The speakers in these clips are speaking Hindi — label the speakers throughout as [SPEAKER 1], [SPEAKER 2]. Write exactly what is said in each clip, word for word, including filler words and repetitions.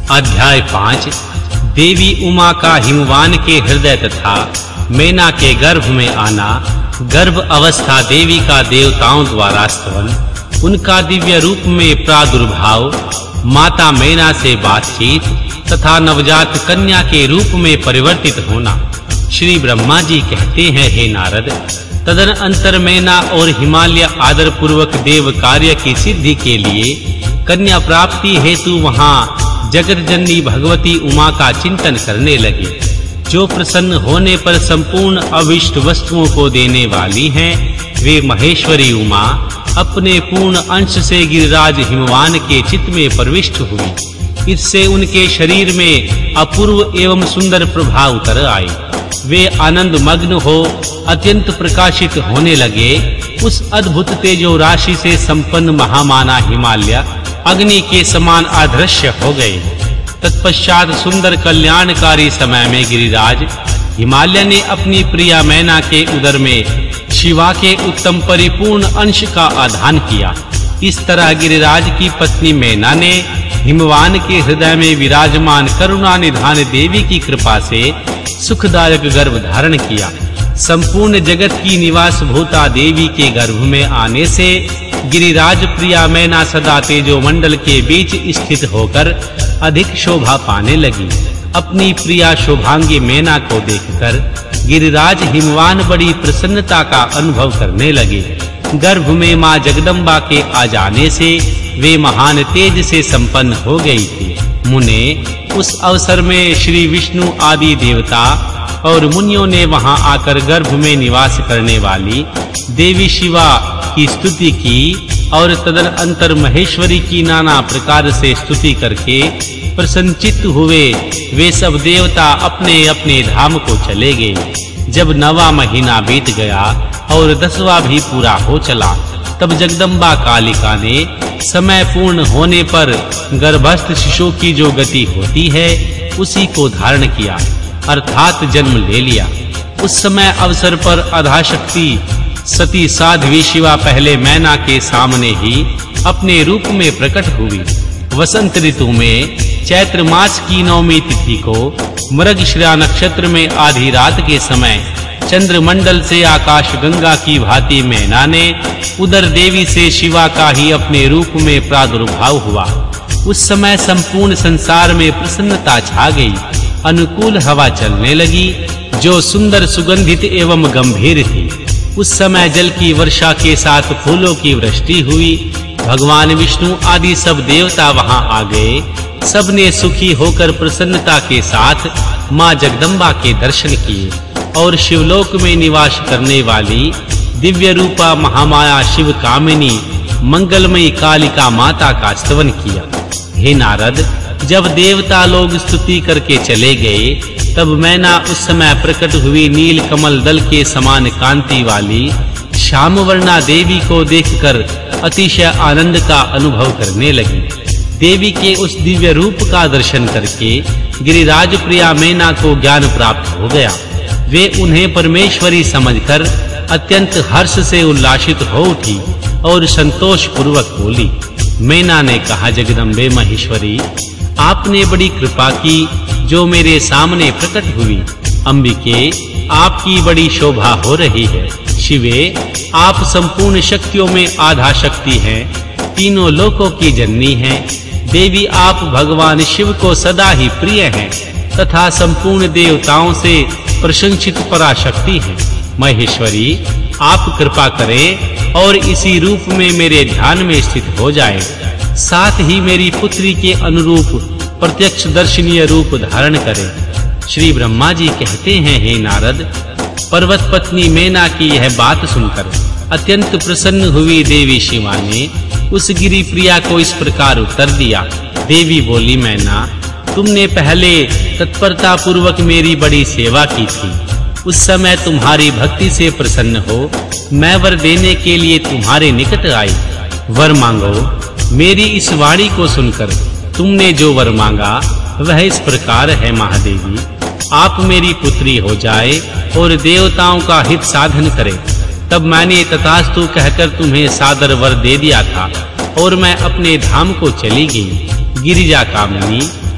[SPEAKER 1] अध्याय पाँच। देवी उमा का हिमवान के हृदय तथा मैना के गर्भ में आना, गर्भ अवस्था देवी का देवताओं द्वारा स्तवन, उनका दिव्य रूप में प्रादुर्भाव, माता मैना से बातचीत तथा नवजात कन्या के रूप में परिवर्तित होना। श्री ब्रह्मा जी कहते हैं, हे नारद, तदन अंतर मैना और हिमालय आदर पूर्वक देव कार्य की सिद्धि के लिए कन्या प्राप्ति हेतु वहां जगत जननी भगवती उमा का चिंतन करने लगे, जो प्रसन्न होने पर संपूर्ण अभिष्ट वस्तुओं को देने वाली हैं। वे महेश्वरी उमा अपने पूर्ण अंश से गिरिराज हिमवान के चित्त में प्रविष्ट हुई। इससे उनके शरीर में अपूर्व एवं सुंदर प्रभाव उतर आए। वे आनंद मग्न हो अत्यंत प्रकाशित होने लगे। उस अद्भुत तेजो राशि से संपन्न महामाना हिमालय अग्नि के समान अदृश्य हो गए। तत्पश्चात सुंदर कल्याणकारी समय में गिरिराज हिमालय ने अपनी प्रिया मैना के उदर में शिवा के उत्तम परिपूर्ण अंश का आधान किया। इस तरह गिरिराज की पत्नी मैना ने हिमवान के हृदय में विराजमान करुणा निधान देवी की कृपा से सुखदायक गर्भ धारण किया। संपूर्ण जगत की निवास भूता देवी के गर्भ में आने से गिरिराज प्रिया मैना सदा तेजो मंडल के बीच स्थित होकर अधिक शोभा पाने लगी। अपनी प्रिया शोभांगी मैना को देखकर गिरिराज हिमवान बड़ी प्रसन्नता का अनुभव करने लगे। गर्भ में मां जगदम्बा के आ जाने से वे महान तेज से संपन्न हो गई थी। मुने उस अवसर में श्री विष्णु आदि देवता और मुनियों ने वहां आकर गर्भ में निवास करने वाली देवी शिवा की स्तुति की और तदनंतर महेश्वरी की नाना प्रकार से स्तुति करके प्रसन्नचित्त हुए। वे सब देवता अपने अपने धाम को चले गए। जब नवा महीना बीत गया और दसवां भी पूरा हो चला, तब जगदम्बा कालिका ने समय पूर्ण होने पर गर्भस्थ शिशु की जो गति होती है उसी को धारण किया, अर्थात जन्म ले लिया। उस समय अवसर पर आधाशक्ति सती साध्वी शिवा पहले मैना के सामने ही अपने रूप में प्रकट हुई। वसंत ऋतु में चैत्र मास की नवमी तिथि को मृगशिरा नक्षत्र में आधी रात के समय चंद्रमंडल से आकाश गंगा की भांति मैना ने उदर देवी से शिवा का ही अपने रूप में प्रादुर्भाव हुआ। उस समय संपूर्ण संसार में प्रसन्नता छा गई। अनुकूल हवा चलने लगी जो सुंदर सुगंधित एवं गंभीर थी। उस समय जल की वर्षा के साथ फूलों की वृष्टि हुई। भगवान विष्णु आदि सब देवता वहां आ गए। सबने सुखी होकर प्रसन्नता के साथ मां जगदम्बा के दर्शन किए और शिवलोक में निवास करने वाली दिव्य रूपा महामाया शिव कामिनी मंगलमयी कालिका माता का स्तवन किया। हे नारद, जब देवता लोग स्तुति करके चले गए, तब मैना उस समय प्रकट हुई नील कमल दल के समान कांति वाली श्यामवर्णा देवी को देखकर अतिशय आनंद का अनुभव करने लगी। देवी के उस दिव्य रूप का दर्शन करके गिरिराज प्रिया मैना को ज्ञान प्राप्त हो गया। वे उन्हें परमेश्वरी समझकर अत्यंत हर्ष से उल्लासित हो उठी और संतोष पूर्वक बोली। मैना ने कहा, जगदम्बे महेश्वरी, आपने बड़ी कृपा की जो मेरे सामने प्रकट हुई। अंबिके, आपकी बड़ी शोभा हो रही है। शिवे, आप संपूर्ण शक्तियों में आधा शक्ति हैं, तीनों लोकों की जननी हैं। देवी, आप भगवान शिव को सदा ही प्रिय हैं तथा संपूर्ण देवताओं से प्रशंसित पराशक्ति हैं। महेश्वरी, आप कृपा करें और इसी रूप में मेरे ध्यान में स्थित हो जाएं। साथ ही मेरी पुत्री के अनुरूप प्रत्यक्ष दर्शनीय रूप धारण करें। श्री ब्रह्मा जी कहते हैं, हे नारद, पर्वत पत्नी मैना की यह बात सुनकर अत्यंत प्रसन्न हुई देवी शिवा ने उस गिरि प्रिया को इस प्रकार उत्तर दिया। देवी बोली, मैना, तुमने पहले तत्परता पूर्वक मेरी बड़ी सेवा की थी। उस समय तुम्हारी भक्ति से प्रसन्न हो मैं वर देने के लिए तुम्हारे निकट आई। वर मांगो। मेरी इस वाणी को सुनकर तुमने जो वर मांगा वह इस प्रकार है, महादेवी, आप मेरी पुत्री हो जाए और देवताओं का हित साधन करें। तब मैंने तथास्तु कहकर तुम्हें सादर वर दे दिया था और मैं अपने धाम को चली गई। गिरिजा कामिनी,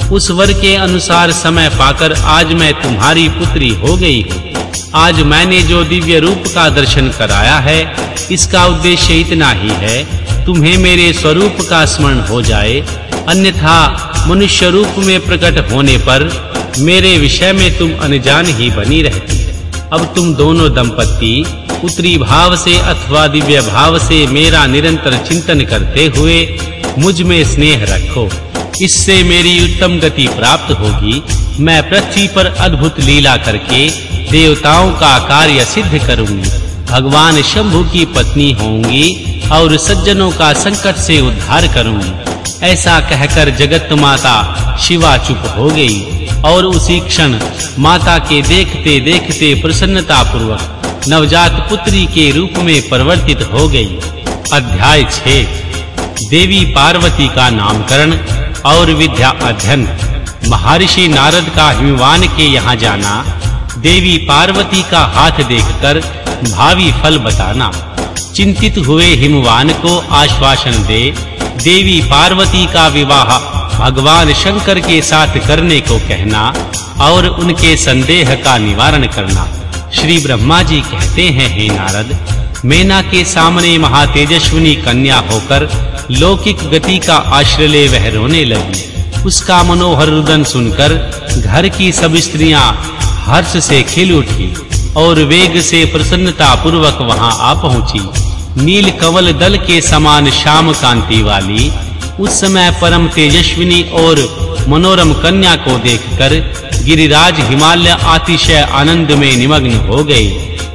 [SPEAKER 1] उस वर के अनुसार समय पाकर आज मैं तुम्हारी पुत्री हो गई हूँ। आज मैंने जो दिव्य रूप का दर्शन कराया है, इसका उद्देश्य इतना ही है, तुम्हें मेरे स्वरूप का स्मरण हो जाए, अन्यथा मनुष्य रूप में प्रकट होने पर मेरे विषय में तुम अनजान ही बनी रहती। अब तुम दोनों दंपत्ति पुत्री भाव से अथवा दिव्य भाव से मेरा निरंतर चिंतन करते हुए मुझ में स्नेह रखो, इससे मेरी उत्तम गति प्राप्त होगी। मैं पृथ्वी पर अद्भुत लीला करके देवताओं का कार्य सिद्ध करूंगी, भगवान शंभु की पत्नी होंगी और सज्जनों का संकट से उद्धार करूंगी। ऐसा कहकर जगत माता शिवा चुप हो गई और उसी क्षण माता के देखते देखते प्रसन्नता पूर्वक नवजात पुत्री के रूप में परिवर्तित हो गई। अध्याय छह देवी पार्वती का नामकरण और विद्या अध्ययन। महर्षि नारद का हिमवान के यहाँ जाना, देवी पार्वती का हाथ देखकर भावी फल बताना। चिंतित हुए हिमवान को आश्वासन दे देवी पार्वती का विवाह भगवान शंकर के साथ करने को कहना और उनके संदेह का निवारण करना। श्री ब्रह्मा जी कहते हैं, हे नारद, मेना के सामने महातेजस्विनी कन्या होकर लौकिक गति का आश्रय ले वह रोने लगी। उसका मनोहर रुदन सुनकर घर की सब स्त्रियां हर्ष से खिल उठी और वेग से प्रसन्नता पूर्वक वहां आ पहुंची। नील कमल दल के समान श्याम कांति वाली उस समय परम तेजस्विनी और मनोरम कन्या को देखकर गिरिराज हिमालय अतिशय आनंद में निमग्न हो गए।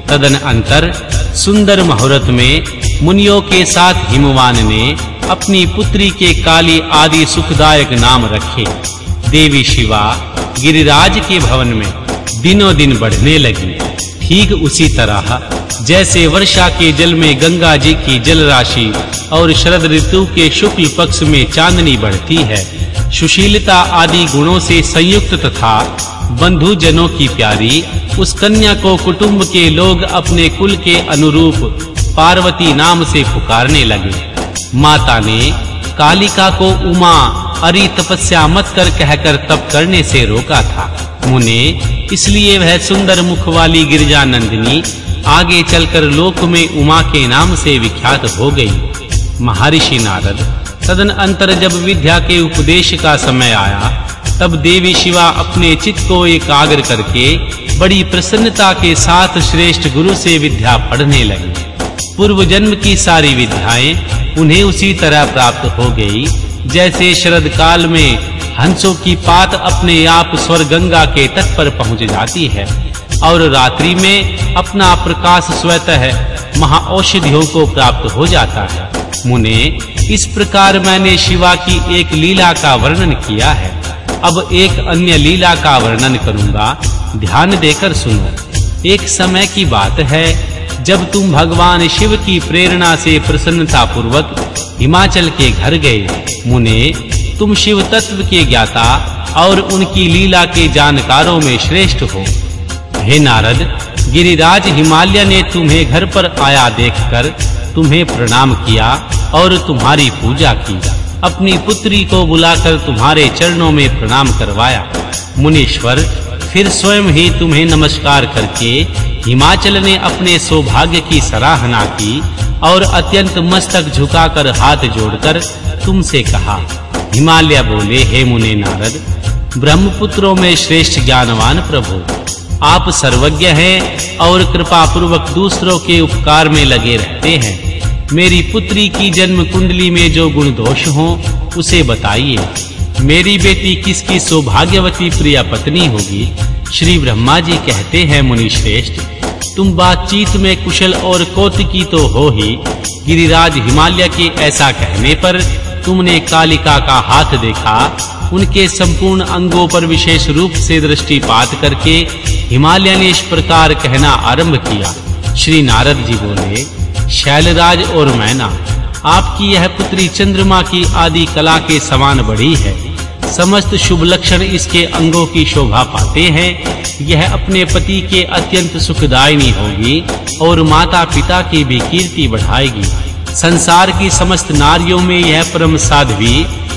[SPEAKER 1] तदनंतर सुंदर मुहूर्त में मुनियों के साथ हिमवान ने अपनी पुत्री के काली आदि सुखदायक नाम रखे। देवी शिवा गिरिराज के भवन में दिनों दिन बढ़ने लगी। ठीक उसी तरह जैसे वर्षा के जल में गंगा जी की जल राशि और शरद ऋतु के शुक्ल पक्ष में चांदनी बढ़ती है, सुशीलता आदि गुणों से संयुक्त तथा बंधु जनों की प्यारी उस कन्या को कुटुंब के लोग अपने कुल के अनुरूप पार्वती नाम से पुकारने लगे। माता ने कालिका को उमा अरि तपस्या मत कर कहकर तप करने से रोका था। मुने इसलिए वह सुंदर मुख वाली गिरिजा नंदिनी आगे चलकर लोक में उमा के नाम से विख्यात हो गई। महर्षि नारद तदन अंतर जब विद्या के उपदेश का समय आया, तब देवी शिवा अपने चित्त को एकाग्र करके बड़ी प्रसन्नता के साथ श्रेष्ठ गुरु से विद्या पढ़ने लगी। पूर्व जन्म की सारी विद्याएं उन्हें उसी तरह प्राप्त हो गई जैसे शरद काल में हंसों की पात अपने आप स्वर गंगा के तट पर पहुंच जाती है और रात्रि में अपना प्रकाश स्वतः महाऔषधियों को प्राप्त हो जाता है। मुने इस प्रकार मैंने शिवा की एक लीला का वर्णन किया है। अब एक अन्य लीला का वर्णन करूंगा, ध्यान देकर सुनो। एक समय की बात है जब तुम भगवान शिव की प्रेरणा से प्रसन्नता पूर्वक हिमाचल के घर गए। मुने तुम शिव तत्व के ज्ञाता और उनकी लीला के जानकारों में श्रेष्ठ हो। हे नारद, गिरिराज हिमालय ने तुम्हें घर पर आया देखकर तुम्हें प्रणाम किया और तुम्हारी पूजा की। अपनी पुत्री को बुलाकर तुम्हारे चरणों में प्रणाम करवाया। मुनीश्वर फिर स्वयं ही तुम्हें नमस्कार करके हिमाचल ने अपने सौभाग्य की सराहना की और अत्यंत मस्तक झुकाकर हाथ जोड़कर तुमसे कहा। हिमालय बोले, हे मुने नारद, ब्रह्मपुत्रों में श्रेष्ठ ज्ञानवान प्रभु, आप सर्वज्ञ हैं और कृपा पूर्वक दूसरों के उपकार में लगे रहते हैं। मेरी पुत्री की जन्म कुंडली में जो गुण दोष हो उसे बताइए। मेरी बेटी किसकी सौभाग्यवती प्रिय पत्नी होगी? श्री ब्रह्मा जी कहते हैं, मुनि श्रेष्ठ, तुम बातचीत में कुशल और कौतुकी तो हो ही। गिरिराज हिमालय के ऐसा कहने पर तुमने कालिका का हाथ देखा। उनके संपूर्ण अंगों पर विशेष रूप से दृष्टिपात करके हिमालय ने इस प्रकार कहना आरंभ किया। श्री नारद जी बोले, शैलराज और मैना, आपकी यह पुत्री चंद्रमा की आदि कला के समान बड़ी है। समस्त शुभ लक्षण इसके अंगों की शोभा पाते हैं। यह अपने पति के अत्यंत सुखदायिनी होगी और माता पिता की भी कीर्ति बढ़ाएगी। संसार की समस्त नारियों में यह परम साध्वी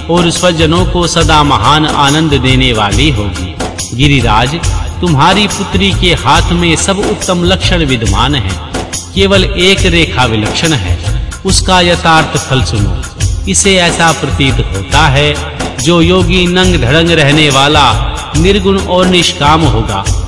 [SPEAKER 1] और स्वजनों को सदा महान आनंद देने वाली होगी। गिरिराज, तुम्हारी पुत्री के हाथ में सब उत्तम लक्षण विद्यमान हैं, केवल एक रेखा विलक्षण है, उसका यथार्थ फल सुनो। इसे ऐसा प्रतीत होता है जो योगी नंग ढड़ंग रहने वाला निर्गुण और निष्काम होगा,